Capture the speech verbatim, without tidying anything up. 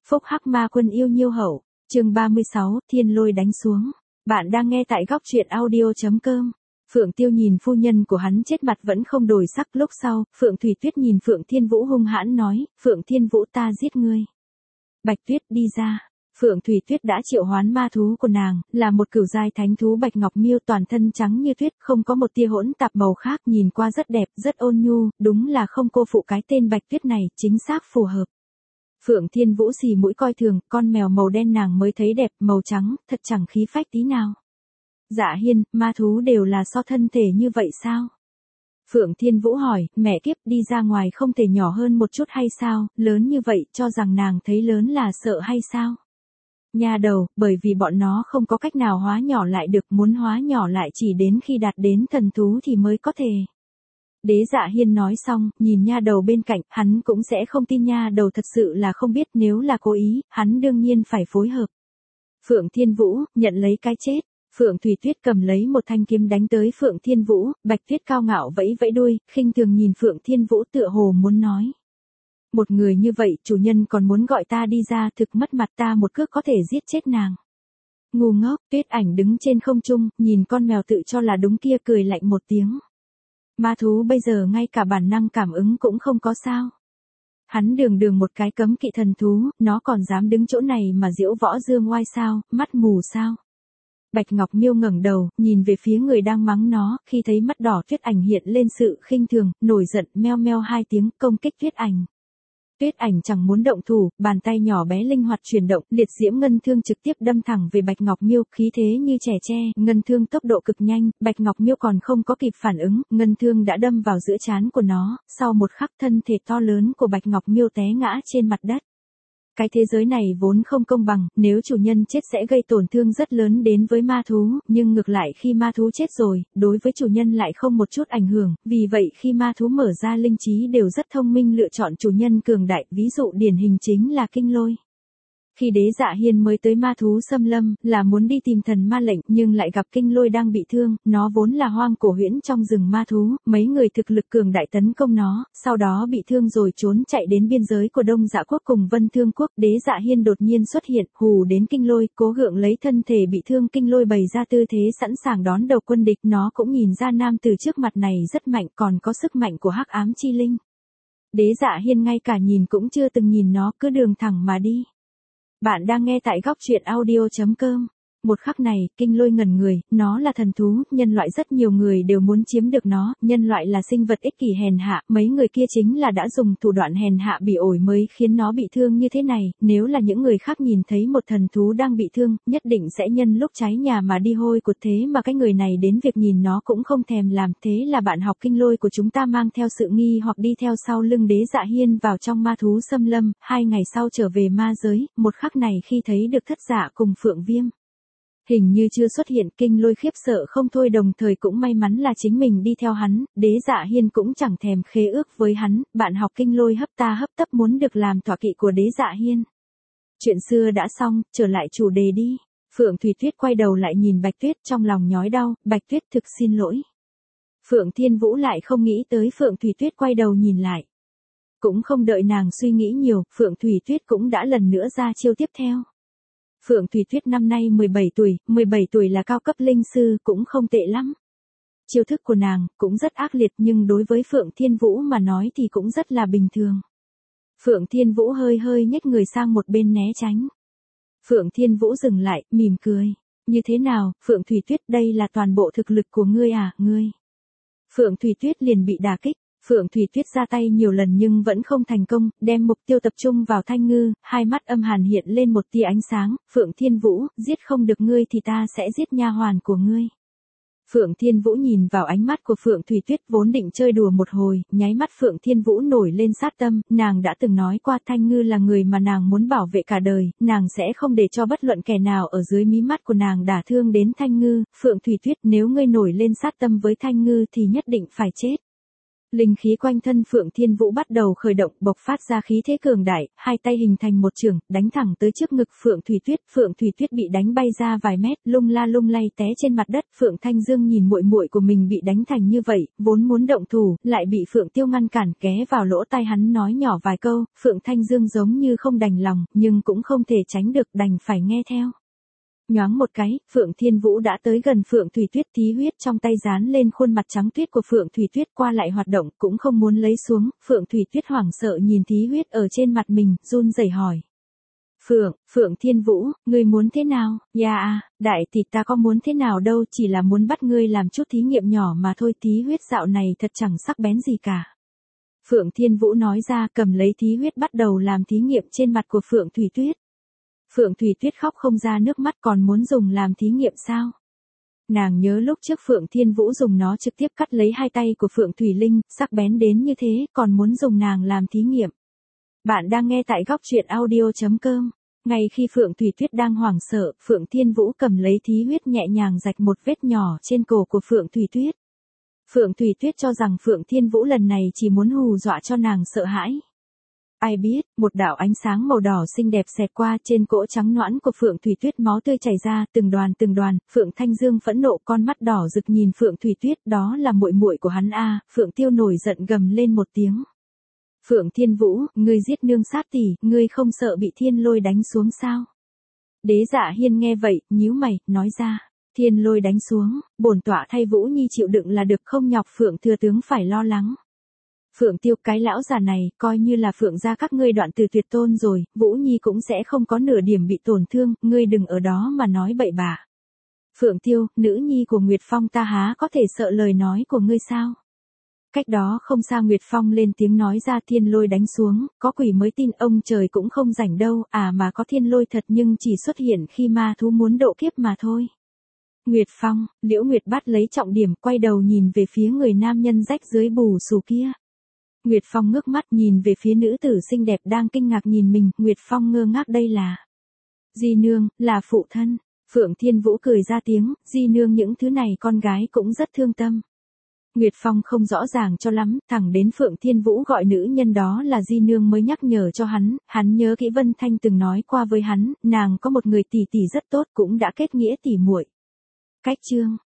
Phúc Hắc Ma Quân yêu nhiêu hậu, chương ba mươi sáu, thiên lôi đánh xuống. Bạn đang nghe tại góc truyện audio chấm com. Phượng Tiêu nhìn phu nhân của hắn chết mặt vẫn không đổi sắc, lúc sau, Phượng Thủy Tuyết nhìn Phượng Thiên Vũ hung hãn nói, Phượng Thiên Vũ ta giết ngươi. Bạch Tuyết đi ra. Phượng Thủy Tuyết đã triệu hoán ma thú của nàng, là một cửu giai thánh thú Bạch Ngọc Miêu, toàn thân trắng như tuyết, không có một tia hỗn tạp màu khác, nhìn qua rất đẹp, rất ôn nhu, đúng là không cô phụ cái tên Bạch Tuyết này, chính xác phù hợp. Phượng Thiên Vũ xì mũi coi thường, con mèo màu đen nàng mới thấy đẹp, màu trắng, thật chẳng khí phách tí nào. Dạ Hiên, ma thú đều là so thân thể như vậy sao? Phượng Thiên Vũ hỏi, mẹ kiếp, đi ra ngoài không thể nhỏ hơn một chút hay sao, lớn như vậy, cho rằng nàng thấy lớn là sợ hay sao? Nha đầu, bởi vì bọn nó không có cách nào hóa nhỏ lại được, muốn hóa nhỏ lại chỉ đến khi đạt đến thần thú thì mới có thể. Đế Dạ Hiên nói xong, nhìn nha đầu bên cạnh, hắn cũng sẽ không tin nha đầu thật sự là không biết, nếu là cố ý, hắn đương nhiên phải phối hợp. Phượng Thiên Vũ, nhận lấy cái chết. Phượng Thủy Tuyết cầm lấy một thanh kiếm đánh tới Phượng Thiên Vũ, Bạch Tuyết cao ngạo vẫy vẫy đuôi, khinh thường nhìn Phượng Thiên Vũ tựa hồ muốn nói. Một người như vậy, chủ nhân còn muốn gọi ta đi ra, thực mất mặt, ta một cước có thể giết chết nàng. Ngu ngốc, Tuyết Ảnh đứng trên không trung, nhìn con mèo tự cho là đúng kia cười lạnh một tiếng. Ma thú bây giờ ngay cả bản năng cảm ứng cũng không có sao. Hắn đường đường một cái cấm kỵ thần thú, nó còn dám đứng chỗ này mà diễu võ dương oai sao, mắt mù sao. Bạch Ngọc Miêu ngẩng đầu, nhìn về phía người đang mắng nó, khi thấy mắt đỏ Tuyết Ảnh hiện lên sự khinh thường, nổi giận, meo meo hai tiếng, công kích Tuyết Ảnh. Tuyết Ảnh chẳng muốn động thủ, bàn tay nhỏ bé linh hoạt chuyển động, liệt diễm ngân thương trực tiếp đâm thẳng về Bạch Ngọc Miêu, khí thế như trẻ tre, ngân thương tốc độ cực nhanh, Bạch Ngọc Miêu còn không có kịp phản ứng, ngân thương đã đâm vào giữa trán của nó, sau một khắc thân thể to lớn của Bạch Ngọc Miêu té ngã trên mặt đất. Cái thế giới này vốn không công bằng, nếu chủ nhân chết sẽ gây tổn thương rất lớn đến với ma thú, nhưng ngược lại khi ma thú chết rồi, đối với chủ nhân lại không một chút ảnh hưởng, vì vậy khi ma thú mở ra linh trí đều rất thông minh lựa chọn chủ nhân cường đại, ví dụ điển hình chính là Kinh Lôi. Khi Đế Dạ Hiên mới tới ma thú xâm lâm, là muốn đi tìm thần ma lệnh, nhưng lại gặp Kinh Lôi đang bị thương, nó vốn là hoang cổ huyễn trong rừng ma thú, mấy người thực lực cường đại tấn công nó, sau đó bị thương rồi trốn chạy đến biên giới của Đông Dạ Quốc cùng Vân Thương Quốc, Đế Dạ Hiên đột nhiên xuất hiện, hù đến Kinh Lôi, cố gượng lấy thân thể bị thương, Kinh Lôi bày ra tư thế sẵn sàng đón đầu quân địch, nó cũng nhìn ra nam từ trước mặt này rất mạnh, còn có sức mạnh của Hắc Ám Chi Linh. Đế Dạ Hiên ngay cả nhìn cũng chưa từng nhìn nó, cứ đường thẳng mà đi. Bạn đang nghe tại góc truyện audio chấm com. Một khắc này, Kinh Lôi ngẩn người, nó là thần thú, nhân loại rất nhiều người đều muốn chiếm được nó, nhân loại là sinh vật ích kỷ hèn hạ, mấy người kia chính là đã dùng thủ đoạn hèn hạ bỉ ổi mới khiến nó bị thương như thế này, nếu là những người khác nhìn thấy một thần thú đang bị thương, nhất định sẽ nhân lúc cháy nhà mà đi hôi của, thế mà cái người này đến việc nhìn nó cũng không thèm làm, thế là bạn học Kinh Lôi của chúng ta mang theo sự nghi hoặc đi theo sau lưng Đế Dạ Hiên vào trong ma thú xâm lâm, hai ngày sau trở về ma giới, một khắc này khi thấy được Thất Dạ cùng Phượng Viêm. Hình như chưa xuất hiện, Kinh Lôi khiếp sợ không thôi, đồng thời cũng may mắn là chính mình đi theo hắn, Đế Dạ Hiên cũng chẳng thèm khế ước với hắn, bạn học Kinh Lôi hấp ta hấp tấp muốn được làm tọa kỵ của Đế Dạ Hiên. Chuyện xưa đã xong, trở lại chủ đề đi. Phượng Thủy Tuyết quay đầu lại nhìn Bạch Tuyết trong lòng nhói đau, Bạch Tuyết thực xin lỗi. Phượng Thiên Vũ lại không nghĩ tới Phượng Thủy Tuyết quay đầu nhìn lại. Cũng không đợi nàng suy nghĩ nhiều, Phượng Thủy Tuyết cũng đã lần nữa ra chiêu tiếp theo. Phượng Thủy Tuyết năm nay mười bảy tuổi, mười bảy tuổi là cao cấp linh sư, cũng không tệ lắm. Chiêu thức của nàng cũng rất ác liệt, nhưng đối với Phượng Thiên Vũ mà nói thì cũng rất là bình thường. Phượng Thiên Vũ hơi hơi nhếch người sang một bên né tránh. Phượng Thiên Vũ dừng lại, mỉm cười. Như thế nào, Phượng Thủy Tuyết, đây là toàn bộ thực lực của ngươi à, ngươi? Phượng Thủy Tuyết liền bị đả kích. Phượng Thủy Tuyết ra tay nhiều lần nhưng vẫn không thành công, đem mục tiêu tập trung vào Thanh Ngư, hai mắt âm hàn hiện lên một tia ánh sáng, Phượng Thiên Vũ, giết không được ngươi thì ta sẽ giết nha hoàn của ngươi. Phượng Thiên Vũ nhìn vào ánh mắt của Phượng Thủy Tuyết vốn định chơi đùa một hồi, nháy mắt Phượng Thiên Vũ nổi lên sát tâm, nàng đã từng nói qua Thanh Ngư là người mà nàng muốn bảo vệ cả đời, nàng sẽ không để cho bất luận kẻ nào ở dưới mí mắt của nàng đả thương đến Thanh Ngư, Phượng Thủy Tuyết, nếu ngươi nổi lên sát tâm với Thanh Ngư thì nhất định phải chết. Linh khí quanh thân Phượng Thiên Vũ bắt đầu khởi động, bộc phát ra khí thế cường đại, hai tay hình thành một chưởng, đánh thẳng tới trước ngực Phượng Thủy Tuyết. Phượng Thủy Tuyết bị đánh bay ra vài mét, lung la lung lay té trên mặt đất. Phượng Thanh Dương nhìn muội muội của mình bị đánh thành như vậy, vốn muốn động thủ, lại bị Phượng Tiêu ngăn cản, ghé vào lỗ tai hắn nói nhỏ vài câu. Phượng Thanh Dương giống như không đành lòng, nhưng cũng không thể tránh được, đành phải nghe theo. Nhoáng một cái, Phượng Thiên Vũ đã tới gần Phượng Thủy Tuyết, thí huyết trong tay dán lên khuôn mặt trắng tuyết của Phượng Thủy Tuyết, qua lại hoạt động, cũng không muốn lấy xuống. Phượng Thủy Tuyết hoảng sợ nhìn thí huyết ở trên mặt mình, run rẩy hỏi. Phượng, Phượng Thiên Vũ, ngươi muốn thế nào? Dạ à, đại tỷ ta có muốn thế nào đâu, chỉ là muốn bắt ngươi làm chút thí nghiệm nhỏ mà thôi. Thí huyết dạo này thật chẳng sắc bén gì cả. Phượng Thiên Vũ nói ra, cầm lấy thí huyết bắt đầu làm thí nghiệm trên mặt của Phượng Thủy Tuyết. Phượng Thủy Tuyết khóc không ra nước mắt, còn muốn dùng làm thí nghiệm sao? Nàng nhớ lúc trước Phượng Thiên Vũ dùng nó trực tiếp cắt lấy hai tay của Phượng Thủy Linh, sắc bén đến như thế, còn muốn dùng nàng làm thí nghiệm. Bạn đang nghe tại góc truyện audio chấm com. Ngay khi Phượng Thủy Tuyết đang hoảng sợ, Phượng Thiên Vũ cầm lấy thí huyết nhẹ nhàng rạch một vết nhỏ trên cổ của Phượng Thủy Tuyết. Phượng Thủy Tuyết cho rằng Phượng Thiên Vũ lần này chỉ muốn hù dọa cho nàng sợ hãi. Ai biết, một đạo ánh sáng màu đỏ xinh đẹp xẹt qua, trên cỗ trắng nõn của Phượng Thủy Tuyết máu tươi chảy ra, từng đoàn từng đoàn. Phượng Thanh Dương phẫn nộ, con mắt đỏ rực nhìn Phượng Thủy Tuyết, đó là muội muội của hắn a. Phượng Tiêu nổi giận gầm lên một tiếng. Phượng Thiên Vũ, ngươi giết nương sát tỷ, ngươi không sợ bị thiên lôi đánh xuống sao? Đế Dạ Hiên nghe vậy, nhíu mày, nói ra. Thiên lôi đánh xuống, bổn tọa thay Vũ Nhi chịu đựng là được, không nhọc Phượng thừa tướng phải lo lắng. Phượng Tiêu, cái lão già này, coi như là Phượng gia các ngươi đoạn từ tuyệt tôn rồi, Vũ Nhi cũng sẽ không có nửa điểm bị tổn thương, ngươi đừng ở đó mà nói bậy bạ. Phượng Tiêu, nữ nhi của Nguyệt Phong ta há có thể sợ lời nói của ngươi sao? Cách đó không xa Nguyệt Phong lên tiếng nói ra, thiên lôi đánh xuống, có quỷ mới tin, ông trời cũng không rảnh đâu, à mà có thiên lôi thật nhưng chỉ xuất hiện khi ma thú muốn độ kiếp mà thôi. Nguyệt Phong, Liễu Nguyệt bắt lấy trọng điểm, quay đầu nhìn về phía người nam nhân rách dưới bù xù kia. Nguyệt Phong ngước mắt nhìn về phía nữ tử xinh đẹp đang kinh ngạc nhìn mình, Nguyệt Phong ngơ ngác, đây là Di nương, là phụ thân. Phượng Thiên Vũ cười ra tiếng, Di nương những thứ này con gái cũng rất thương tâm. Nguyệt Phong không rõ ràng cho lắm, thẳng đến Phượng Thiên Vũ gọi nữ nhân đó là Di nương mới nhắc nhở cho hắn, hắn nhớ kỹ Vân Thanh từng nói qua với hắn, nàng có một người tỷ tỷ rất tốt, cũng đã kết nghĩa tỷ muội. Cách chương